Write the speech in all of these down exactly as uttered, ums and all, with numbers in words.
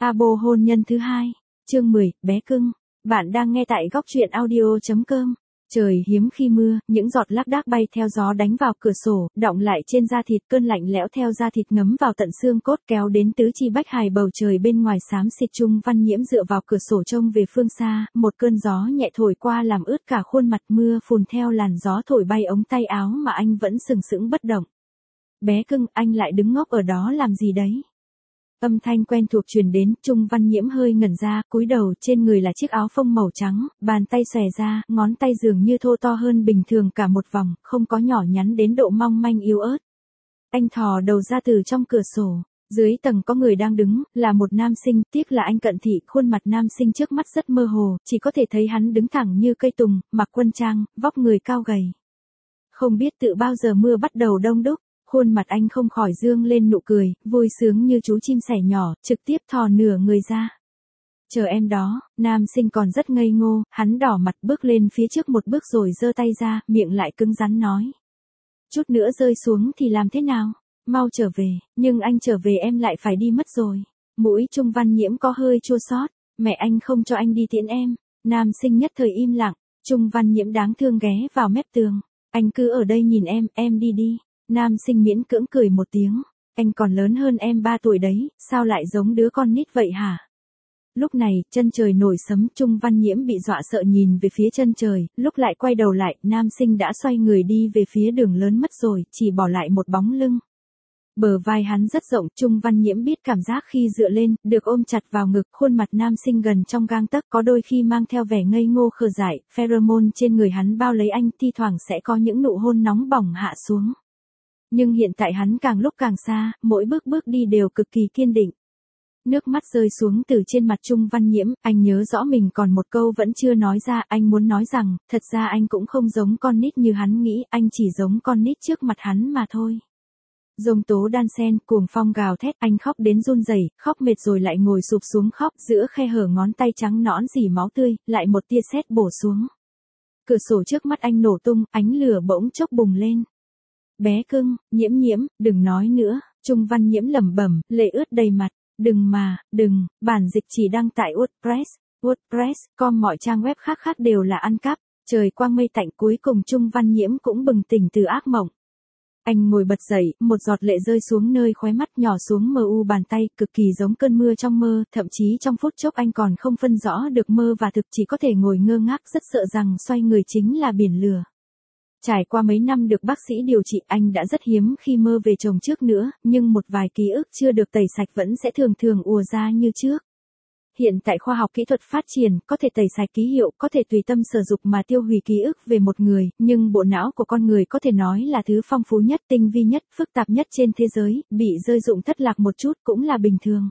Abo hôn nhân thứ hai, chương mười, bé cưng. Bạn đang nghe tại góc truyện audio chấm com. Trời hiếm khi mưa, những giọt lác đác bay theo gió đánh vào cửa sổ, đọng lại trên da thịt, cơn lạnh lẽo theo da thịt ngấm vào tận xương cốt kéo đến tứ chi bách hài. Bầu trời bên ngoài xám xịt. Trung Văn Nhiễm dựa vào cửa sổ trông về phương xa, một cơn gió nhẹ thổi qua làm ướt cả khuôn mặt, mưa phùn theo làn gió thổi bay ống tay áo mà anh vẫn sừng sững bất động. Bé cưng, anh lại đứng ngốc ở đó làm gì đấy? Âm thanh quen thuộc truyền đến, Trung Văn Nhiễm hơi ngẩn ra, cúi đầu, trên người là chiếc áo phông màu trắng, bàn tay xòe ra, ngón tay dường như thô to hơn bình thường cả một vòng, không có nhỏ nhắn đến độ mong manh yếu ớt. Anh thò đầu ra từ trong cửa sổ, dưới tầng có người đang đứng, là một nam sinh, tiếc là anh cận thị, khuôn mặt nam sinh trước mắt rất mơ hồ, chỉ có thể thấy hắn đứng thẳng như cây tùng, mặc quân trang, vóc người cao gầy. Không biết tự bao giờ mưa bắt đầu đông đúc. Khuôn mặt anh không khỏi dương lên nụ cười, vui sướng như chú chim sẻ nhỏ, trực tiếp thò nửa người ra. Chờ em đó, nam sinh còn rất ngây ngô, hắn đỏ mặt bước lên phía trước một bước rồi giơ tay ra, miệng lại cứng rắn nói. Chút nữa rơi xuống thì làm thế nào? Mau trở về, nhưng anh trở về em lại phải đi mất rồi. Mũi Trung Văn Nhiễm có hơi chua xót, mẹ anh không cho anh đi tiễn em. Nam sinh nhất thời im lặng, Trung Văn Nhiễm đáng thương ghé vào mép tường. Anh cứ ở đây nhìn em, em đi đi. Nam sinh miễn cưỡng cười một tiếng, anh còn lớn hơn em ba tuổi đấy, sao lại giống đứa con nít vậy hả? Lúc này, chân trời nổi sấm, Trung Văn Nhiễm bị dọa sợ nhìn về phía chân trời, lúc lại quay đầu lại, nam sinh đã xoay người đi về phía đường lớn mất rồi, chỉ bỏ lại một bóng lưng. Bờ vai hắn rất rộng, Trung Văn Nhiễm biết cảm giác khi dựa lên, được ôm chặt vào ngực, khuôn mặt nam sinh gần trong gang tấc, có đôi khi mang theo vẻ ngây ngô khờ dại, pheromone trên người hắn bao lấy anh, thi thoảng sẽ có những nụ hôn nóng bỏng hạ xuống. Nhưng hiện tại hắn càng lúc càng xa, mỗi bước bước đi đều cực kỳ kiên định. Nước mắt rơi xuống từ trên mặt Trung Văn Nhiễm, anh nhớ rõ mình còn một câu vẫn chưa nói ra, anh muốn nói rằng, thật ra anh cũng không giống con nít như hắn nghĩ, anh chỉ giống con nít trước mặt hắn mà thôi. Giông tố đan sen, cuồng phong gào thét, anh khóc đến run rẩy, khóc mệt rồi lại ngồi sụp xuống khóc, giữa khe hở ngón tay trắng nõn rỉ máu tươi, lại một tia sét bổ xuống. Cửa sổ trước mắt anh nổ tung, ánh lửa bỗng chốc bùng lên. Bé cưng, Nhiễm Nhiễm, đừng nói nữa, Trung Văn Nhiễm lẩm bẩm, lệ ướt đầy mặt, đừng mà, đừng, bản dịch chỉ đăng tại WordPress, WordPress, com mọi trang web khác khác đều là ăn cắp, trời quang mây tạnh cuối cùng Trung Văn Nhiễm cũng bừng tỉnh từ ác mộng. Anh ngồi bật dậy, một giọt lệ rơi xuống nơi khóe mắt nhỏ xuống mờ u bàn tay, cực kỳ giống cơn mưa trong mơ, thậm chí trong phút chốc anh còn không phân rõ được mơ và thực, chỉ có thể ngồi ngơ ngác rất sợ rằng xoay người chính là biển lửa. Trải qua mấy năm được bác sĩ điều trị, anh đã rất hiếm khi mơ về chồng trước nữa, nhưng một vài ký ức chưa được tẩy sạch vẫn sẽ thường thường ùa ra như trước. Hiện tại khoa học kỹ thuật phát triển, có thể tẩy sạch ký hiệu, có thể tùy tâm sở dục mà tiêu hủy ký ức về một người, nhưng bộ não của con người có thể nói là thứ phong phú nhất, tinh vi nhất, phức tạp nhất trên thế giới, bị rơi rụng thất lạc một chút cũng là bình thường.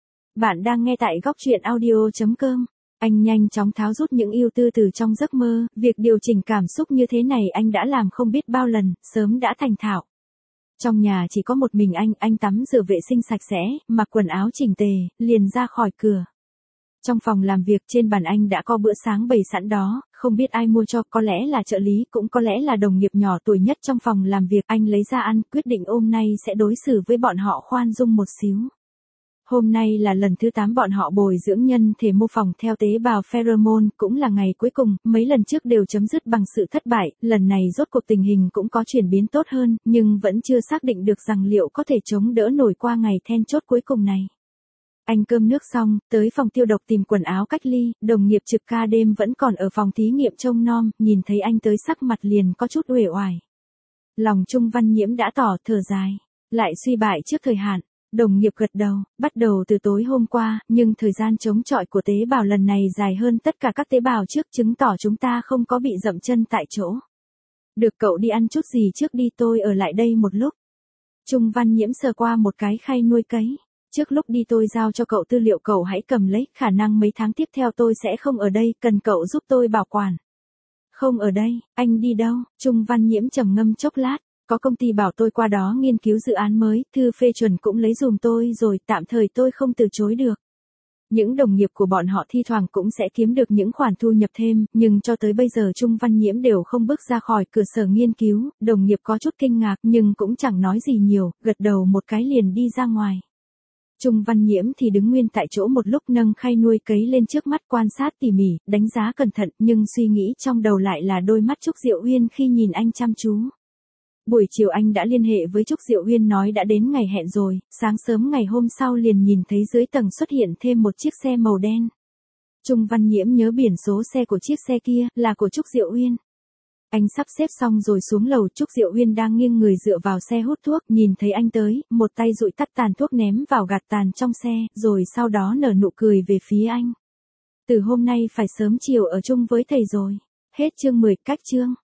Bạn đang nghe tại góc truyện audio chấm com. Anh nhanh chóng tháo rút những ưu tư từ trong giấc mơ, việc điều chỉnh cảm xúc như thế này anh đã làm không biết bao lần, sớm đã thành thạo. Trong nhà chỉ có một mình anh, anh tắm rửa vệ sinh sạch sẽ, mặc quần áo chỉnh tề, liền ra khỏi cửa. Trong phòng làm việc trên bàn anh đã có bữa sáng bày sẵn đó, không biết ai mua cho, có lẽ là trợ lý, cũng có lẽ là đồng nghiệp nhỏ tuổi nhất trong phòng làm việc, anh lấy ra ăn, quyết định hôm nay sẽ đối xử với bọn họ khoan dung một xíu. Hôm nay là lần thứ tám bọn họ bồi dưỡng nhân thể mô phỏng theo tế bào pheromone, cũng là ngày cuối cùng, mấy lần trước đều chấm dứt bằng sự thất bại, lần này rốt cuộc tình hình cũng có chuyển biến tốt hơn, nhưng vẫn chưa xác định được rằng liệu có thể chống đỡ nổi qua ngày then chốt cuối cùng này. Anh cơm nước xong, tới phòng tiêu độc tìm quần áo cách ly, đồng nghiệp trực ca đêm vẫn còn ở phòng thí nghiệm trông nom, nhìn thấy anh tới sắc mặt liền có chút uể oải. Lòng Trung Văn Nhiễm đã tỏ thở dài, lại suy bại trước thời hạn. Đồng nghiệp gật đầu, bắt đầu từ tối hôm qua, nhưng thời gian chống chọi của tế bào lần này dài hơn tất cả các tế bào trước, chứng tỏ chúng ta không có bị dậm chân tại chỗ. Được cậu đi ăn chút gì trước đi, tôi ở lại đây một lúc. Trung Văn Nhiễm sờ qua một cái khay nuôi cấy. Trước lúc đi tôi giao cho cậu tư liệu, cậu hãy cầm lấy, khả năng mấy tháng tiếp theo tôi sẽ không ở đây, cần cậu giúp tôi bảo quản. Không ở đây, anh đi đâu? Trung Văn Nhiễm trầm ngâm chốc lát. Có công ty bảo tôi qua đó nghiên cứu dự án mới, thư phê chuẩn cũng lấy dùm tôi rồi, tạm thời tôi không từ chối được. Những đồng nghiệp của bọn họ thi thoảng cũng sẽ kiếm được những khoản thu nhập thêm, nhưng cho tới bây giờ Trung Văn Nhiễm đều không bước ra khỏi cửa sở nghiên cứu, đồng nghiệp có chút kinh ngạc nhưng cũng chẳng nói gì nhiều, gật đầu một cái liền đi ra ngoài. Trung Văn Nhiễm thì đứng nguyên tại chỗ một lúc, nâng khay nuôi cấy lên trước mắt quan sát tỉ mỉ, đánh giá cẩn thận, nhưng suy nghĩ trong đầu lại là đôi mắt Trúc Diệu Uyên khi nhìn anh chăm chú. Buổi chiều anh đã liên hệ với Trúc Diệu Uyên nói đã đến ngày hẹn rồi, sáng sớm ngày hôm sau liền nhìn thấy dưới tầng xuất hiện thêm một chiếc xe màu đen. Trung Văn Nhiễm nhớ biển số xe của chiếc xe kia, là của Trúc Diệu Uyên. Anh sắp xếp xong rồi xuống lầu, Trúc Diệu Uyên đang nghiêng người dựa vào xe hút thuốc, nhìn thấy anh tới, một tay dụi tắt tàn thuốc ném vào gạt tàn trong xe, rồi sau đó nở nụ cười về phía anh. Từ hôm nay phải sớm chiều ở chung với thầy rồi. Hết chương mười, cách chương.